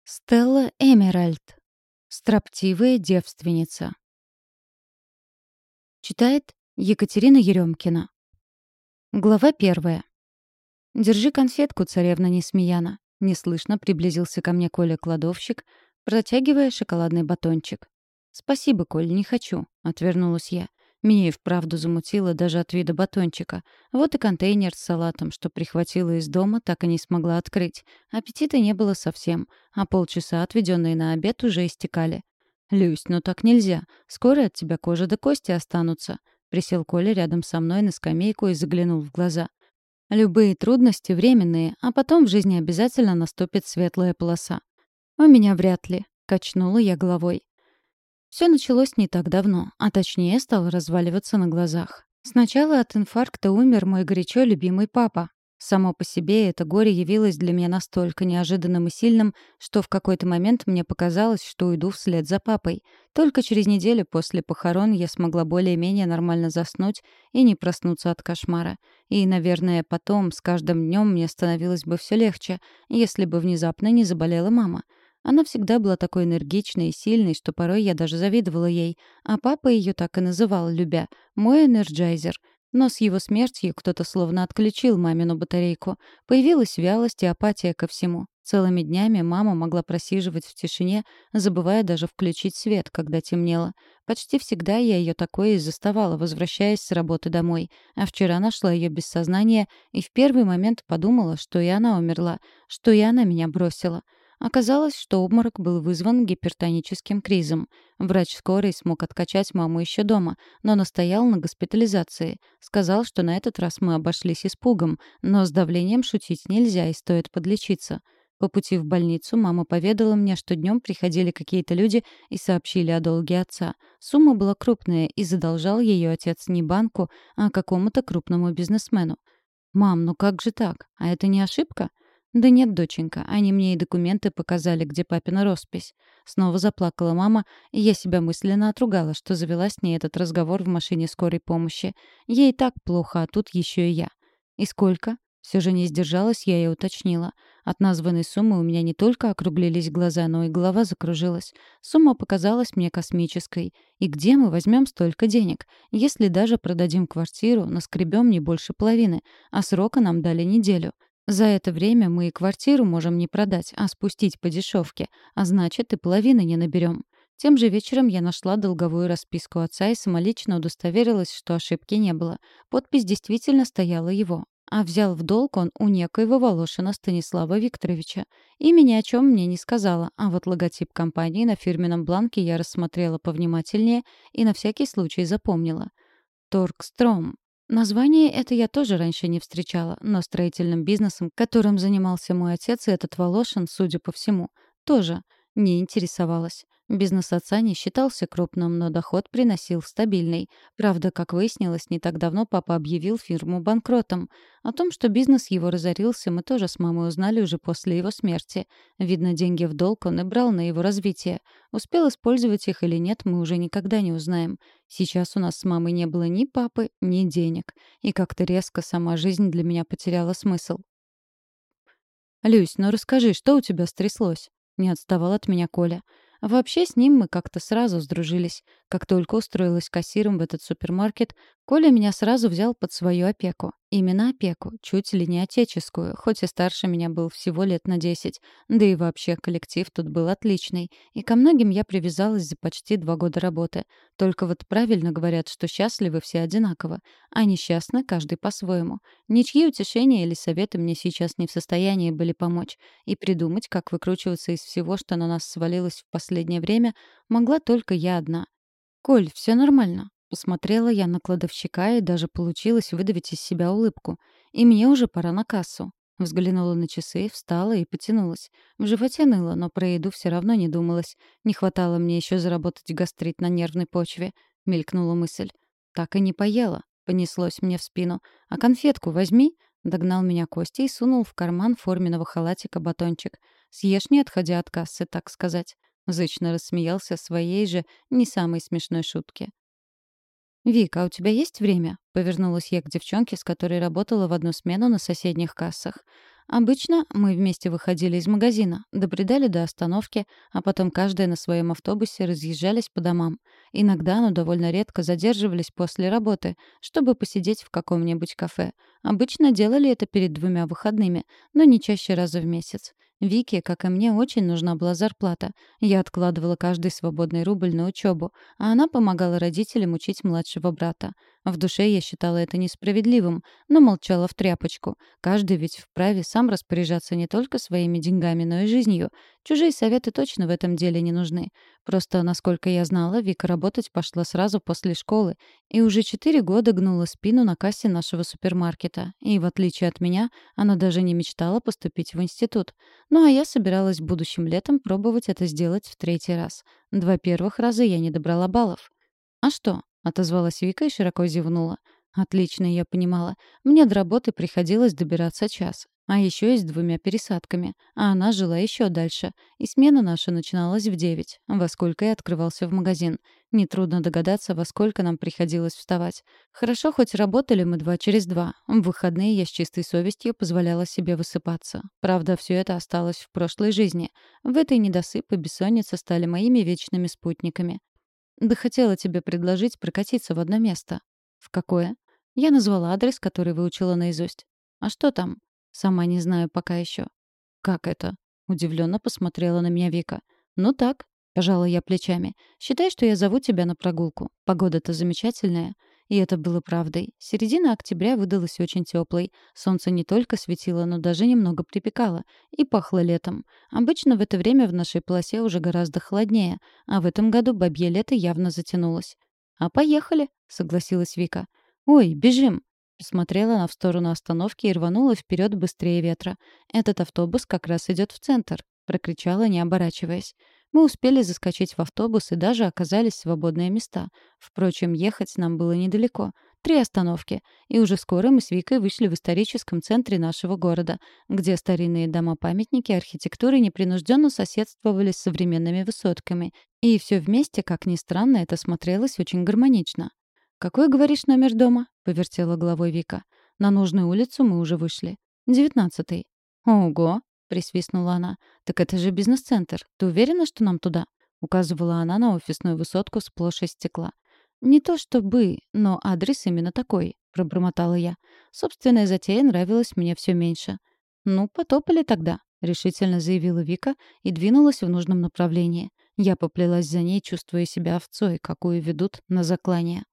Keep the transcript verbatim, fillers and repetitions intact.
Стелла Эмеральд. Строптивая девственница. Читает Екатерина Еремкина. Глава первая. «Держи конфетку, царевна Несмеяна». Неслышно приблизился ко мне Коля-кладовщик, протягивая шоколадный батончик. «Спасибо, Коль, не хочу», — отвернулась я. Меня и вправду замутило даже от вида батончика. Вот и контейнер с салатом, что прихватила из дома, так и не смогла открыть. Аппетита не было совсем, а полчаса, отведенные на обед, уже истекали. «Люсь, ну так нельзя. Скоро от тебя кожа до кости останутся». Присел Коля рядом со мной на скамейку и заглянул в глаза. «Любые трудности временные, а потом в жизни обязательно наступит светлая полоса». «У меня вряд ли», — качнула я головой. Все началось не так давно, а точнее стало разваливаться на глазах. Сначала от инфаркта умер мой горячо любимый папа. Само по себе это горе явилось для меня настолько неожиданным и сильным, что в какой-то момент мне показалось, что уйду вслед за папой. Только через неделю после похорон я смогла более-менее нормально заснуть и не проснуться от кошмара. И, наверное, потом, с каждым днем мне становилось бы все легче, если бы внезапно не заболела мама. Она всегда была такой энергичной и сильной, что порой я даже завидовала ей, а папа ее так и называл, любя, «мой энерджайзер». Но с его смертью кто-то словно отключил мамину батарейку. Появилась вялость и апатия ко всему. Целыми днями мама могла просиживать в тишине, забывая даже включить свет, когда темнело. Почти всегда я ее такое и заставала, возвращаясь с работы домой. А вчера нашла ее без сознания и в первый момент подумала, что и она умерла, что и она меня бросила. Оказалось, что обморок был вызван гипертоническим кризом. Врач скорой смог откачать маму еще дома, но настоял на госпитализации. Сказал, что на этот раз мы обошлись испугом, но с давлением шутить нельзя и стоит подлечиться. По пути в больницу мама поведала мне, что днем приходили какие-то люди и сообщили о долге отца. Сумма была крупная, и задолжал ее отец не банку, а какому-то крупному бизнесмену. «Мам, ну как же так? А это не ошибка?» «Да нет, доченька, они мне и документы показали, где папина роспись». Снова заплакала мама, и я себя мысленно отругала, что завела с ней этот разговор в машине скорой помощи. Ей так плохо, а тут еще и я. «И сколько?» Все же не сдержалась, я и уточнила. От названной суммы у меня не только округлились глаза, но и голова закружилась. Сумма показалась мне космической. И где мы возьмем столько денег? Если даже продадим квартиру, наскребем не больше половины, а срока нам дали неделю. За это время мы и квартиру можем не продать, а спустить по дешевке, а значит, и половины не наберем. Тем же вечером я нашла долговую расписку отца и самолично удостоверилась, что ошибки не было. Подпись действительно стояла его. А взял в долг он у некоего Волошина Станислава Викторовича. Имя ни о чем мне не сказала, а вот логотип компании на фирменном бланке я рассмотрела повнимательнее и на всякий случай запомнила. «Торгстром». Название это я тоже раньше не встречала, но строительным бизнесом, которым занимался мой отец и этот Волошин, судя по всему, тоже не интересовалась. Бизнес отца не считался крупным, но доход приносил стабильный. Правда, как выяснилось, не так давно папа объявил фирму банкротом. О том, что бизнес его разорился, мы тоже с мамой узнали уже после его смерти. Видно, деньги в долг он и брал на его развитие. Успел использовать их или нет, мы уже никогда не узнаем. Сейчас у нас с мамой не было ни папы, ни денег. И как-то резко сама жизнь для меня потеряла смысл. «Люсь, ну расскажи, что у тебя стряслось?» Не отставал от меня Коля. Вообще с ним мы как-то сразу сдружились. Как только устроилась кассиром в этот супермаркет, Коля меня сразу взял под свою опеку. Именно опеку, чуть ли не отеческую, хоть и старше меня был всего лет на десять. Да и вообще коллектив тут был отличный. И ко многим я привязалась за почти два года работы. Только вот правильно говорят, что счастливы все одинаково, а несчастны каждый по-своему. Ничьи утешения или советы мне сейчас не в состоянии были помочь. И придумать, как выкручиваться из всего, что на нас свалилось в последнее время, могла только я одна. «Коль, все нормально». Посмотрела я на кладовщика, и даже получилось выдавить из себя улыбку. «И мне уже пора на кассу». Взглянула на часы, встала и потянулась. В животе ныло, но про еду все равно не думалось. Не хватало мне еще заработать гастрит на нервной почве. Мелькнула мысль. Так и не поела. Понеслось мне в спину. «А конфетку возьми». Догнал меня Костя и сунул в карман форменного халатика батончик. «Съешь, не отходя от кассы, так сказать». Зычно рассмеялся своей же не самой смешной шутке. «Вика, а у тебя есть время?» — повернулась я к девчонке, с которой работала в одну смену на соседних кассах. Обычно мы вместе выходили из магазина, добредали до остановки, а потом каждая на своем автобусе разъезжались по домам. Иногда, но довольно редко задерживались после работы, чтобы посидеть в каком-нибудь кафе. Обычно делали это перед двумя выходными, но не чаще раза в месяц. Вике, как и мне, очень нужна была зарплата. Я откладывала каждый свободный рубль на учебу, а она помогала родителям учить младшего брата. В душе я считала это несправедливым, но молчала в тряпочку. Каждый ведь вправе сам распоряжаться не только своими деньгами, но и жизнью. Чужие советы точно в этом деле не нужны. Просто, насколько я знала, Вика работать пошла сразу после школы и уже четыре года гнула спину на кассе нашего супермаркета. И, в отличие от меня, она даже не мечтала поступить в институт. Ну а я собиралась будущим летом пробовать это сделать в третий раз. Два первых раза я не добрала баллов. «А что?» — отозвалась Вика и широко зевнула. «Отлично, я понимала. Мне до работы приходилось добираться час. А еще и с двумя пересадками. А она жила еще дальше. И смена наша начиналась в девять, во сколько и открывался в магазин. Нетрудно догадаться, во сколько нам приходилось вставать. Хорошо, хоть работали мы два через два. В выходные я с чистой совестью позволяла себе высыпаться. Правда, все это осталось в прошлой жизни. В этой недосып и бессонница стали моими вечными спутниками. Да хотела тебе предложить прокатиться в одно место. В какое? Я назвала адрес, который выучила наизусть. А что там? Сама не знаю пока еще. Как это? Удивленно посмотрела на меня Вика. Ну так, пожала я плечами. Считай, что я зову тебя на прогулку. Погода-то замечательная. И это было правдой. Середина октября выдалась очень теплой. Солнце не только светило, но даже немного припекало. И пахло летом. Обычно в это время в нашей полосе уже гораздо холоднее, а в этом году бабье лето явно затянулось. «А поехали», — согласилась Вика. «Ой, бежим!» Посмотрела она в сторону остановки и рванула вперед быстрее ветра. «Этот автобус как раз идет в центр», — прокричала, не оборачиваясь. Мы успели заскочить в автобус и даже оказались свободные места. Впрочем, ехать нам было недалеко. Три остановки. И уже скоро мы с Викой вышли в историческом центре нашего города, где старинные дома-памятники архитектуры непринужденно соседствовали с современными высотками. И все вместе, как ни странно, это смотрелось очень гармонично. «Какой, говоришь, номер дома?» — повертела головой Вика. «На нужную улицу мы уже вышли. Девятнадцатый». «Ого!» — присвистнула она. «Так это же бизнес-центр. Ты уверена, что нам туда?» — указывала она на офисную высотку сплошь из стекла. «Не то чтобы, но адрес именно такой», — пробормотала я. Собственная затея нравилась мне все меньше. «Ну, потопали тогда», — решительно заявила Вика и двинулась в нужном направлении. Я поплелась за ней, чувствуя себя овцой, какую ведут на заклание.